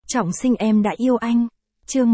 Trọng sinh em đã yêu anh. Chương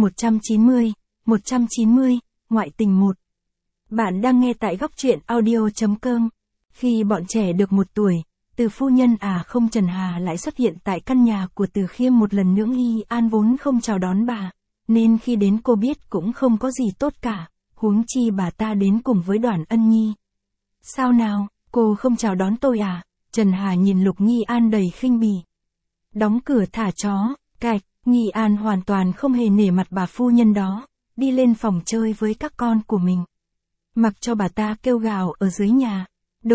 190, ngoại tình 1. Bạn đang nghe tại góc truyện audio.com. Khi bọn trẻ được 1 tuổi, Từ phu nhân không Trần Hà lại xuất hiện tại căn nhà của Từ Khiêm một lần nữa. Nghi An vốn không chào đón bà, nên khi đến cô biết cũng không có gì tốt cả, huống chi bà ta đến cùng với Đoàn Ân Nhi. Sao nào, cô không chào đón tôi à? Trần Hà nhìn Lục Nghi An đầy khinh bỉ. Đóng cửa thả chó, cạch. Nghi An hoàn toàn không hề nể mặt bà phu nhân đó, đi lên phòng chơi với các con của mình. Mặc cho bà ta kêu gào ở dưới nhà,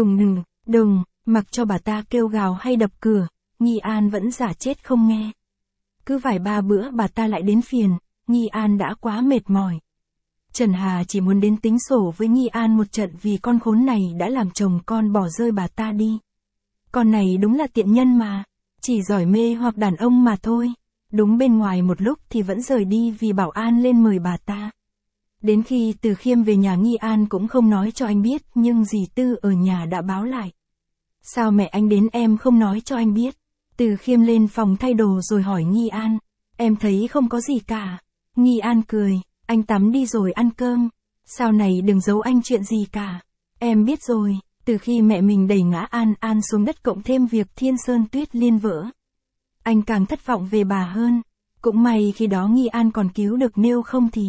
đùng, mặc cho bà ta kêu gào hay đập cửa, Nghi An vẫn giả chết không nghe. Cứ vài ba bữa bà ta lại đến phiền, Nghi An đã quá mệt mỏi. Trần Hà chỉ muốn đến tính sổ với Nghi An một trận vì con khốn này đã làm chồng con bỏ rơi bà ta đi. Con này đúng là tiện nhân mà, chỉ giỏi mê hoặc đàn ông mà thôi. Đúng bên ngoài một lúc thì vẫn rời đi vì bảo an lên mời bà ta. Đến khi Từ Khiêm về nhà, Nghi An cũng không nói cho anh biết, nhưng dì Tư ở nhà đã báo lại. Sao mẹ anh đến em không nói cho anh biết? Từ Khiêm lên phòng thay đồ rồi hỏi Nghi An. Em thấy không có gì cả. Nghi An cười, anh tắm đi rồi ăn cơm. Sau này đừng giấu anh chuyện gì cả. Em biết rồi, từ khi mẹ mình đẩy ngã An xuống đất cộng thêm việc Thiên Sơn Tuyết Liên vỡ, anh càng thất vọng về bà hơn. Cũng may khi đó Nghi An còn cứu được, nếu không thì...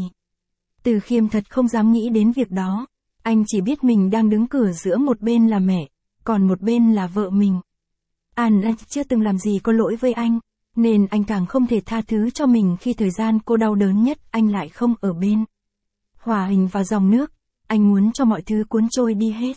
Từ Khiêm thật không dám nghĩ đến việc đó. Anh chỉ biết mình đang đứng cửa giữa một bên là mẹ, còn một bên là vợ mình. An chưa từng làm gì có lỗi với anh, nên anh càng không thể tha thứ cho mình khi thời gian cô đau đớn nhất anh lại không ở bên. Hòa hình vào dòng nước, anh muốn cho mọi thứ cuốn trôi đi hết.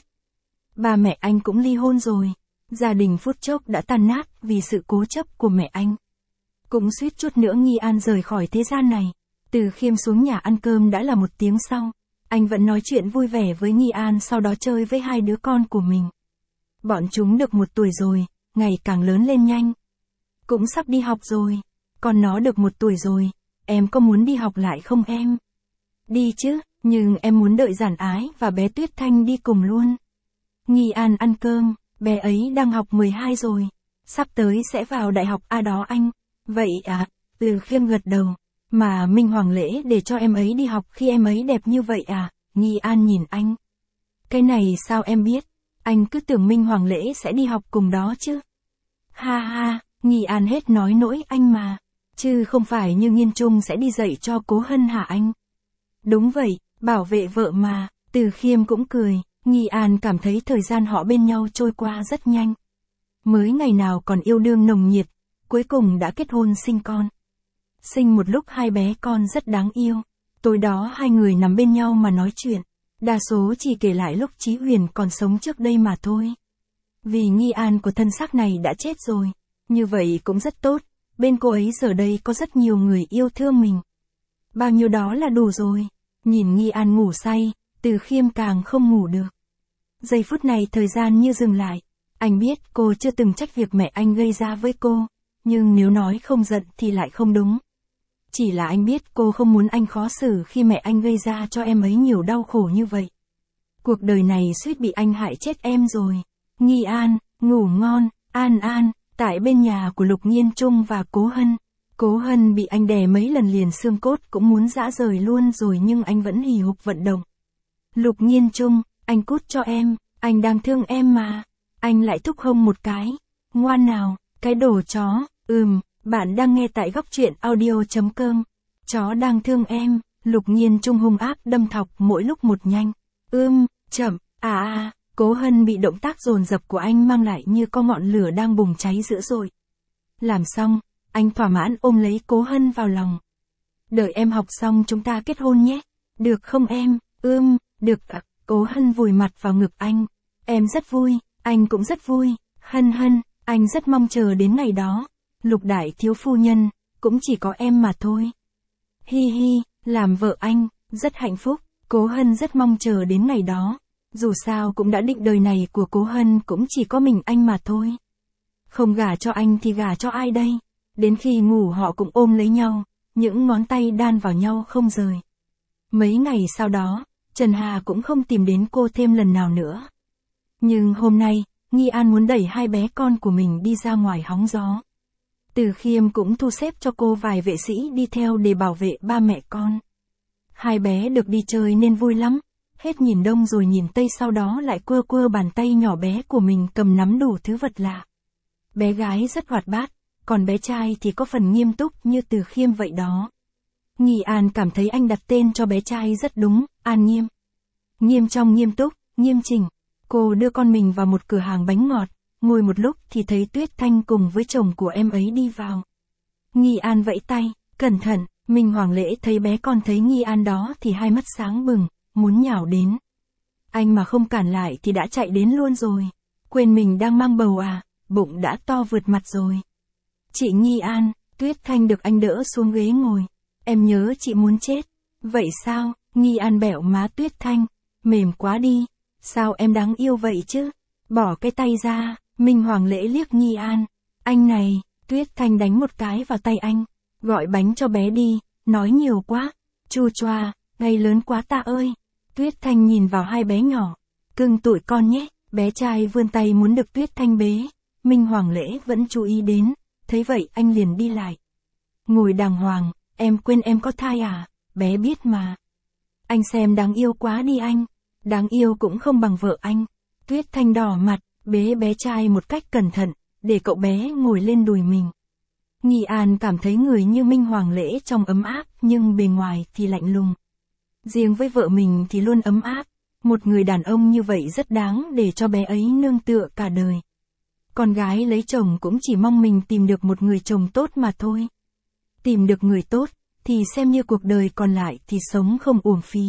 Ba mẹ anh cũng ly hôn rồi. Gia đình phút chốc đã tan nát vì sự cố chấp của mẹ anh. Cũng suýt chút nữa Nghi An rời khỏi thế gian này. Từ Khiêm xuống nhà ăn cơm đã là 1 tiếng sau. Anh vẫn nói chuyện vui vẻ với Nghi An, sau đó chơi với 2 đứa con của mình. Bọn chúng được 1 tuổi rồi, ngày càng lớn lên nhanh. Cũng sắp đi học rồi. Con nó được 1 tuổi rồi, em có muốn đi học lại không em? Đi chứ, nhưng em muốn đợi Giản Ái và bé Tuyết Thanh đi cùng luôn. Nghi An ăn cơm. Bé ấy đang học 12 rồi, sắp tới sẽ vào đại học đó anh. Vậy à? Từ Khiêm gật đầu. Mà Minh Hoàng Lễ để cho em ấy đi học khi em ấy đẹp như vậy à? Nghi An nhìn anh. Cái này sao em biết? Anh cứ tưởng Minh Hoàng Lễ sẽ đi học cùng đó chứ. Ha ha, Nghi An hết nói nỗi anh mà. Chứ không phải như Nghiên Trung sẽ đi dạy cho Cố Hân hả anh? Đúng vậy, bảo vệ vợ mà. Từ Khiêm cũng cười. Nghi An cảm thấy thời gian họ bên nhau trôi qua rất nhanh. Mới ngày nào còn yêu đương nồng nhiệt, cuối cùng đã kết hôn sinh con. Sinh một lúc 2 bé con rất đáng yêu. Tối đó 2 người nằm bên nhau mà nói chuyện. Đa số chỉ kể lại lúc Chí Huyền còn sống trước đây mà thôi. Vì Nghi An của thân xác này đã chết rồi. Như vậy cũng rất tốt. Bên cô ấy giờ đây có rất nhiều người yêu thương mình. Bao nhiêu đó là đủ rồi. Nhìn Nghi An ngủ say, Từ Khiêm càng không ngủ được. Giây phút này thời gian như dừng lại. Anh biết cô chưa từng trách việc mẹ anh gây ra với cô, nhưng nếu nói không giận thì lại không đúng. Chỉ là anh biết cô không muốn anh khó xử khi mẹ anh gây ra cho em ấy nhiều đau khổ như vậy. Cuộc đời này suýt bị anh hại chết em rồi. Nghi An, ngủ ngon. An, tại bên nhà của Lục Nghiên Trung và Cố Hân. Cố Hân bị anh đè mấy lần liền xương cốt cũng muốn rã rời luôn rồi, nhưng anh vẫn hì hục vận động. Lục Nghiên Trung, anh cút cho em, anh đang thương em mà. Anh lại thúc hông một cái. Ngoan nào, cái đồ chó. Bạn đang nghe tại góc truyện audio.com. Chó đang thương em. Lục Nghiên Trung hung ác đâm thọc mỗi lúc một nhanh. Chậm, Cố Hân bị động tác dồn dập của anh mang lại như có ngọn lửa đang bùng cháy dữ dội. Làm xong, anh thỏa mãn ôm lấy Cố Hân vào lòng. Đợi em học xong chúng ta kết hôn nhé. Được không em? Được ạ. Cố Hân vùi mặt vào ngực anh. Em rất vui, anh cũng rất vui. Hân, anh rất mong chờ đến ngày đó. Lục đại thiếu phu nhân, cũng chỉ có em mà thôi. Hi, làm vợ anh, rất hạnh phúc. Cố Hân rất mong chờ đến ngày đó. Dù sao cũng đã định đời này của Cố Hân cũng chỉ có mình anh mà thôi. Không gả cho anh thì gả cho ai đây? Đến khi ngủ họ cũng ôm lấy nhau, những ngón tay đan vào nhau không rời. Mấy ngày sau đó, Trần Hà cũng không tìm đến cô thêm lần nào nữa. Nhưng hôm nay, Nghi An muốn đẩy 2 bé con của mình đi ra ngoài hóng gió. Từ Khiêm cũng thu xếp cho cô vài vệ sĩ đi theo để bảo vệ ba mẹ con. Hai bé được đi chơi nên vui lắm, hết nhìn đông rồi nhìn tây, sau đó lại quơ quơ bàn tay nhỏ bé của mình cầm nắm đủ thứ vật lạ. Bé gái rất hoạt bát, còn bé trai thì có phần nghiêm túc như Từ Khiêm vậy đó. Nghi An cảm thấy anh đặt tên cho bé trai rất đúng, An Nghiêm. Nghiêm trong nghiêm túc, nghiêm chỉnh. Cô đưa con mình vào một cửa hàng bánh ngọt, ngồi một lúc thì thấy Tuyết Thanh cùng với chồng của em ấy đi vào. Nghi An vẫy tay, cẩn thận, Minh Hoàng Lễ thấy bé con thấy Nghi An đó thì hai mắt sáng bừng, muốn nhào đến. Anh mà không cản lại thì đã chạy đến luôn rồi. Quên mình đang mang bầu à, bụng đã to vượt mặt rồi. Chị Nghi An, Tuyết Thanh được anh đỡ xuống ghế ngồi. Em nhớ chị muốn chết. Vậy sao? Nghi An bẹo má Tuyết Thanh. Mềm quá đi. Sao em đáng yêu vậy chứ? Bỏ cái tay ra. Minh Hoàng Lễ liếc Nghi An. Anh này, Tuyết Thanh đánh một cái vào tay anh. Gọi bánh cho bé đi, nói nhiều quá. Chu choa, ngày lớn quá ta ơi. Tuyết Thanh nhìn vào hai bé nhỏ. Cưng tụi con nhé. Bé trai vươn tay muốn được Tuyết Thanh bế. Minh Hoàng Lễ vẫn chú ý đến. Thấy vậy anh liền đi lại. Ngồi đàng hoàng, em quên em có thai à? Bé biết mà. Anh xem đáng yêu quá đi anh. Đáng yêu cũng không bằng vợ anh. Tuyết Thanh đỏ mặt, bế bé trai một cách cẩn thận, để cậu bé ngồi lên đùi mình. Nghi An cảm thấy người như Minh Hoàng Lễ trông ấm áp nhưng bề ngoài thì lạnh lùng. Riêng với vợ mình thì luôn ấm áp. Một người đàn ông như vậy rất đáng để cho bé ấy nương tựa cả đời. Con gái lấy chồng cũng chỉ mong mình tìm được một người chồng tốt mà thôi. Tìm được người tốt, thì xem như cuộc đời còn lại thì sống không uổng phí.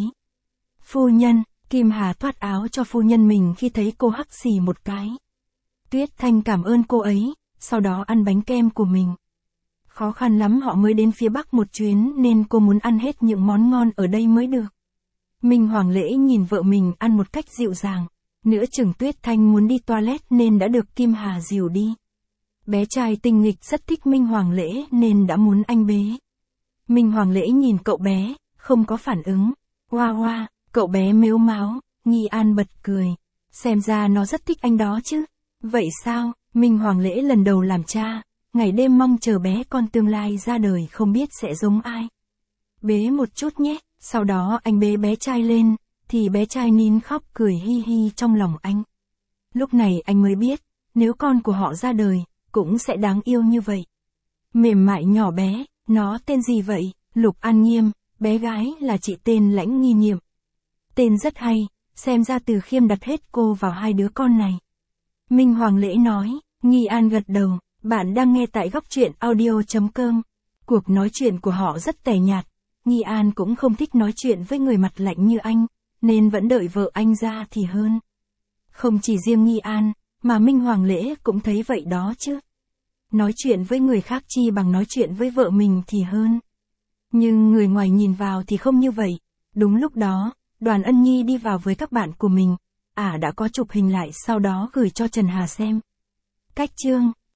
Phu nhân, Kim Hà thoát áo cho phu nhân mình khi thấy cô hắt xì một cái. Tuyết Thanh cảm ơn cô ấy, sau đó ăn bánh kem của mình. Khó khăn lắm họ mới đến phía Bắc một chuyến nên cô muốn ăn hết những món ngon ở đây mới được. Minh Hoàng Lễ nhìn vợ mình ăn một cách dịu dàng. Nửa chừng Tuyết Thanh muốn đi toilet nên đã được Kim Hà dìu đi. Bé trai tinh nghịch rất thích Minh Hoàng Lễ nên đã muốn anh bế. Minh Hoàng Lễ nhìn cậu bé, không có phản ứng. Hoa hoa, cậu bé mếu máo, Nghi An bật cười. Xem ra nó rất thích anh đó chứ. Vậy sao, Minh Hoàng Lễ lần đầu làm cha, ngày đêm mong chờ bé con tương lai ra đời không biết sẽ giống ai. Bế một chút nhé, sau đó anh bế bé trai lên, thì bé trai nín khóc cười hi hi trong lòng anh. Lúc này anh mới biết, nếu con của họ ra đời, cũng sẽ đáng yêu như vậy. Mềm mại nhỏ bé, nó tên gì vậy? Lục An Nghiêm, bé gái là chị tên Lãnh Nghi Nhiệm. Tên rất hay, xem ra Từ Khiêm đặt hết cô vào hai đứa con này. Minh Hoàng Lễ nói, Nghi An gật đầu, bạn đang nghe tại Góc Truyện Audio.com. Cuộc nói chuyện của họ rất tẻ nhạt, Nghi An cũng không thích nói chuyện với người mặt lạnh như anh, nên vẫn đợi vợ anh ra thì hơn. Không chỉ riêng Nghi An, mà Minh Hoàng Lễ cũng thấy vậy đó chứ. Nói chuyện với người khác chi bằng nói chuyện với vợ mình thì hơn. Nhưng người ngoài nhìn vào thì không như vậy. Đúng lúc đó, Đoàn Ân Nhi đi vào với các bạn của mình. Đã có chụp hình lại sau đó gửi cho Trần Hà xem. Cách chương